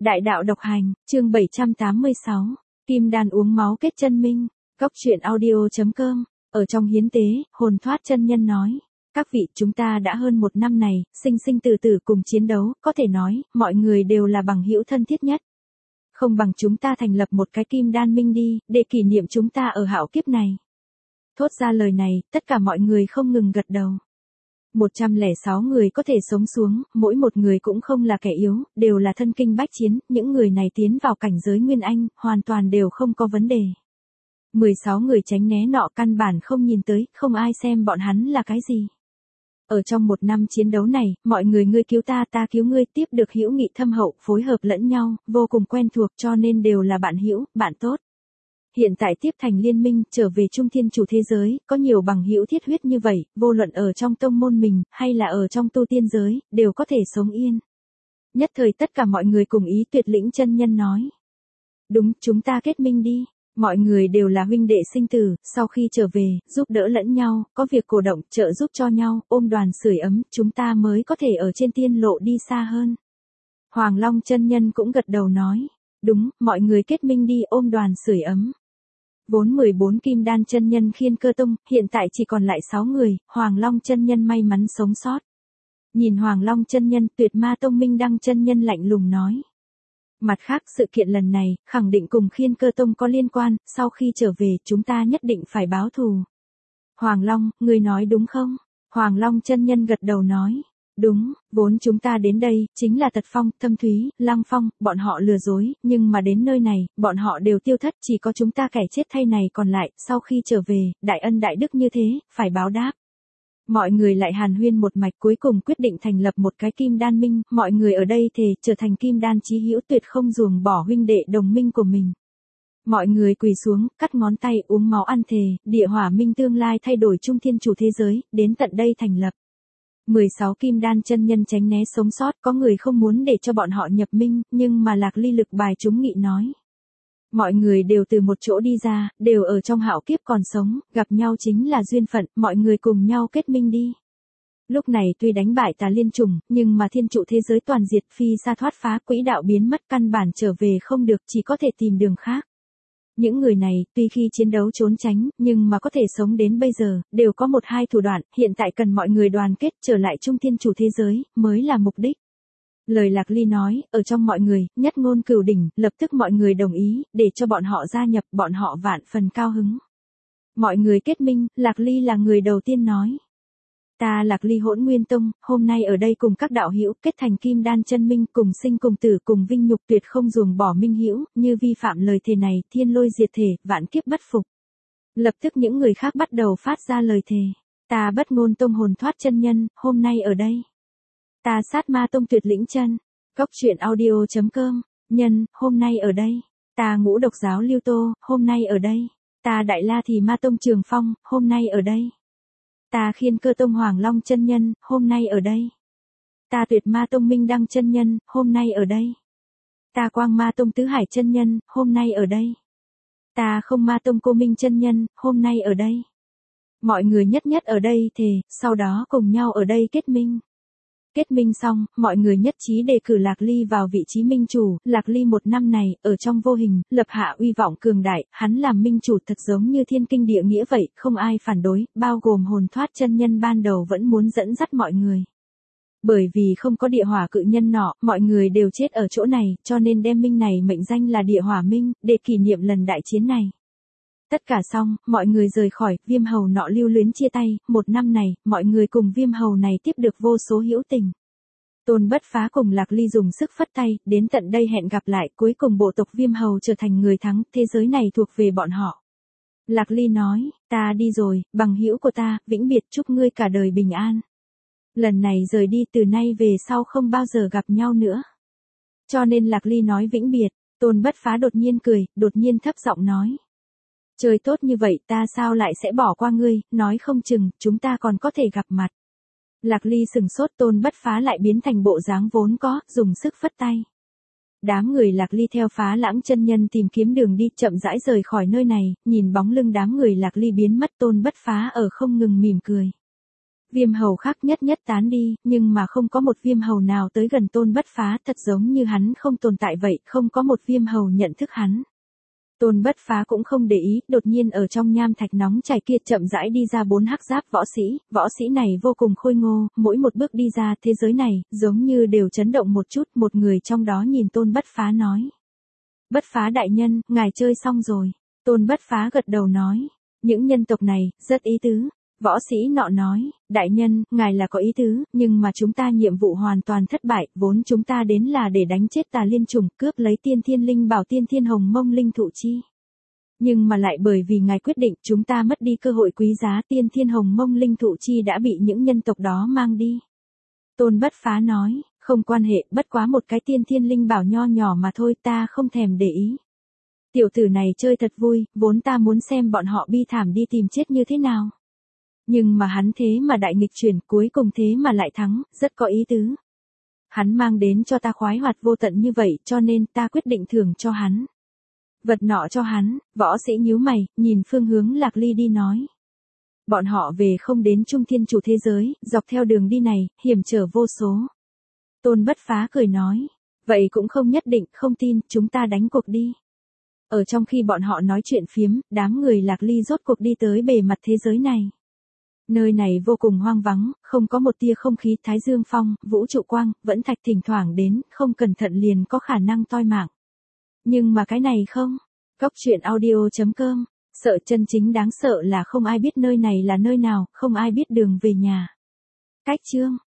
Đại đạo độc hành, chương 786, Kim đan uống máu kết chân minh, Cốc truyện audio.com, ở trong hiến tế, hồn thoát chân nhân nói. Các vị, chúng ta đã hơn một năm này, sinh sinh tử tử cùng chiến đấu, có thể nói, mọi người đều là bằng hữu thân thiết nhất. Không bằng chúng ta thành lập một cái kim đan minh đi, để kỷ niệm chúng ta ở hạo kiếp này. Thốt ra lời này, tất cả mọi người không ngừng gật đầu. 106 người có thể sống xuống, mỗi một người cũng không là kẻ yếu, đều là thân kinh bách chiến, những người này tiến vào cảnh giới Nguyên Anh, hoàn toàn đều không có vấn đề. 16 người tránh né nọ căn bản không nhìn tới, không ai xem bọn hắn là cái gì. Ở trong một năm chiến đấu này, mọi người ngươi cứu ta cứu ngươi, tiếp được hữu nghị thâm hậu, phối hợp lẫn nhau, vô cùng quen thuộc, cho nên đều là bạn hữu, bạn tốt. Hiện tại tiếp thành liên minh, trở về Trung Thiên Chủ thế giới, có nhiều bằng hữu thiết huyết như vậy, vô luận ở trong tông môn mình, hay là ở trong tu tiên giới, đều có thể sống yên. Nhất thời tất cả mọi người cùng ý Tuyệt Lĩnh chân nhân nói. Đúng, chúng ta kết minh đi. Mọi người đều là huynh đệ sinh tử, sau khi trở về, giúp đỡ lẫn nhau, có việc cổ động, trợ giúp cho nhau, ôm đoàn sưởi ấm, chúng ta mới có thể ở trên tiên lộ đi xa hơn. Hoàng Long chân nhân cũng gật đầu nói. Đúng, mọi người kết minh đi ôm đoàn sưởi ấm. Vốn 14 kim đan chân nhân Khiên Cơ Tông, hiện tại chỉ còn lại 6 người, Hoàng Long chân nhân may mắn sống sót. Nhìn Hoàng Long chân nhân, Tuyệt Ma Tông Minh Đăng chân nhân lạnh lùng nói. Mặt khác, sự kiện lần này, khẳng định cùng Khiên Cơ Tông có liên quan, sau khi trở về, chúng ta nhất định phải báo thù. Hoàng Long, ngươi nói đúng không? Hoàng Long chân nhân gật đầu nói. Đúng, vốn chúng ta đến đây, chính là Tật Phong, Thâm Thúy, Lăng Phong, bọn họ lừa dối, nhưng mà đến nơi này, bọn họ đều tiêu thất, chỉ có chúng ta kẻ chết thay này còn lại, sau khi trở về, đại ân đại đức như thế, phải báo đáp. Mọi người lại hàn huyên một mạch, cuối cùng quyết định thành lập một cái kim đan minh, mọi người ở đây thề trở thành kim đan chí hữu, tuyệt không ruồng bỏ huynh đệ đồng minh của mình. Mọi người quỳ xuống, cắt ngón tay, uống máu ăn thề, địa hỏa minh tương lai thay đổi Trung Thiên Chủ thế giới, đến tận đây thành lập. 16 kim đan chân nhân tránh né sống sót, có người không muốn để cho bọn họ nhập minh, nhưng mà Lạc Ly lực bài chúng nghị nói. Mọi người đều từ một chỗ đi ra, đều ở trong hạo kiếp còn sống, gặp nhau chính là duyên phận, mọi người cùng nhau kết minh đi. Lúc này tuy đánh bại Tà Liên Trùng, nhưng mà Thiên Trụ thế giới toàn diệt, phi xa thoát phá, quỹ đạo biến mất, căn bản trở về không được, chỉ có thể tìm đường khác. Những người này, tuy khi chiến đấu trốn tránh, nhưng mà có thể sống đến bây giờ, đều có một hai thủ đoạn, hiện tại cần mọi người đoàn kết trở lại Trung Thiên Chủ thế giới, mới là mục đích. Lời Lạc Ly nói, ở trong mọi người, nhất ngôn cửu đỉnh, lập tức mọi người đồng ý, để cho bọn họ gia nhập, bọn họ vạn phần cao hứng. Mọi người kết minh, Lạc Ly là người đầu tiên nói. Ta Lạc Ly Hỗn Nguyên Tông, hôm nay ở đây cùng các đạo hữu kết thành kim đan chân minh, cùng sinh cùng tử cùng vinh nhục, tuyệt không ruồng bỏ minh hữu, như vi phạm lời thề này, thiên lôi diệt thể, vạn kiếp bất phục. Lập tức những người khác bắt đầu phát ra lời thề. Ta Bất Ngôn Tông hồn thoát chân nhân, hôm nay ở đây. Ta Sát Ma Tông Tuyệt Lĩnh chân, Cốc truyện audio.com, nhân, hôm nay ở đây. Ta Ngũ Độc giáo Lưu Tô, hôm nay ở đây. Ta Đại La Thì Ma Tông Trường Phong, hôm nay ở đây. Ta Khiên Cơ Tông Hoàng Long chân nhân, hôm nay ở đây. Ta Tuyệt Ma Tông Minh Đăng chân nhân, hôm nay ở đây. Ta Quang Ma Tông Tứ Hải chân nhân, hôm nay ở đây. Ta Không Ma Tông Cô Minh chân nhân, hôm nay ở đây. Mọi người nhất nhất ở đây thề, sau đó cùng nhau ở đây kết minh. Kết minh xong, mọi người nhất trí đề cử Lạc Ly vào vị trí minh chủ, Lạc Ly một năm này, ở trong vô hình, lập hạ uy vọng cường đại, hắn làm minh chủ thật giống như thiên kinh địa nghĩa vậy, không ai phản đối, bao gồm hồn thoát chân nhân ban đầu vẫn muốn dẫn dắt mọi người. Bởi vì không có địa hỏa cự nhân nọ, mọi người đều chết ở chỗ này, cho nên đem minh này mệnh danh là địa hỏa minh, để kỷ niệm lần đại chiến này. Tất cả xong, mọi người rời khỏi, Viêm Hầu nọ lưu luyến chia tay, một năm này, mọi người cùng Viêm Hầu này tiếp được vô số hữu tình. Tôn Bất Phá cùng Lạc Ly dùng sức phất tay, đến tận đây hẹn gặp lại, cuối cùng bộ tộc Viêm Hầu trở thành người thắng, thế giới này thuộc về bọn họ. Lạc Ly nói, ta đi rồi, bằng hữu của ta, vĩnh biệt, chúc ngươi cả đời bình an. Lần này rời đi, từ nay về sau không bao giờ gặp nhau nữa. Cho nên Lạc Ly nói vĩnh biệt, Tôn Bất Phá đột nhiên cười, đột nhiên thấp giọng nói. Trời tốt như vậy, ta sao lại sẽ bỏ qua ngươi, nói không chừng, chúng ta còn có thể gặp mặt. Lạc Ly sừng sốt, Tôn Bất Phá lại biến thành bộ dáng vốn có, dùng sức phất tay. Đám người Lạc Ly theo Phá Lãng chân nhân tìm kiếm đường đi, chậm rãi rời khỏi nơi này, nhìn bóng lưng đám người Lạc Ly biến mất, Tôn Bất Phá ở không ngừng mỉm cười. Viêm hầu khác nhất nhất tán đi, nhưng mà không có một viêm hầu nào tới gần Tôn Bất Phá, thật giống như hắn không tồn tại vậy, không có một viêm hầu nhận thức hắn. Tôn Bất Phá cũng không để ý, đột nhiên ở trong nham thạch nóng chảy kia chậm rãi đi ra 4 hắc giáp võ sĩ này vô cùng khôi ngô, mỗi một bước đi ra thế giới này, giống như đều chấn động một chút, một người trong đó nhìn Tôn Bất Phá nói. Bất Phá đại nhân, ngài chơi xong rồi. Tôn Bất Phá gật đầu nói, những nhân tộc này, rất ý tứ. Võ sĩ nọ nói, đại nhân, ngài là có ý tứ, nhưng mà chúng ta nhiệm vụ hoàn toàn thất bại, vốn chúng ta đến là để đánh chết Tà Liên Trùng, cướp lấy tiên thiên linh bảo tiên thiên hồng mông linh thụ chi. Nhưng mà lại bởi vì ngài quyết định chúng ta mất đi cơ hội quý giá tiên thiên hồng mông linh thụ chi đã bị những nhân tộc đó mang đi. Tôn Bất Phá nói, không quan hệ, bất quá một cái tiên thiên linh bảo nho nhỏ mà thôi, ta không thèm để ý. Tiểu tử này chơi thật vui, vốn ta muốn xem bọn họ bi thảm đi tìm chết như thế nào. Nhưng mà hắn thế mà đại nghịch chuyển, cuối cùng thế mà lại thắng, rất có ý tứ. Hắn mang đến cho ta khoái hoạt vô tận như vậy, cho nên ta quyết định thưởng cho hắn. Vật nọ cho hắn, võ sĩ nhíu mày, nhìn phương hướng Lạc Ly đi nói. Bọn họ về không đến Trung Thiên Chủ thế giới, dọc theo đường đi này, hiểm trở vô số. Tôn Bất Phá cười nói, vậy cũng không nhất định, không tin, chúng ta đánh cuộc đi. Ở trong khi bọn họ nói chuyện phiếm, đám người Lạc Ly rốt cuộc đi tới bề mặt thế giới này. Nơi này vô cùng hoang vắng, không có một tia không khí, thái dương phong, vũ trụ quang, vẫn thạch thỉnh thoảng đến, không cẩn thận liền có khả năng toi mạng. Nhưng mà cái này không. Cóc truyện audio.com, sợ chân chính đáng sợ là không ai biết nơi này là nơi nào, không ai biết đường về nhà. Cách chương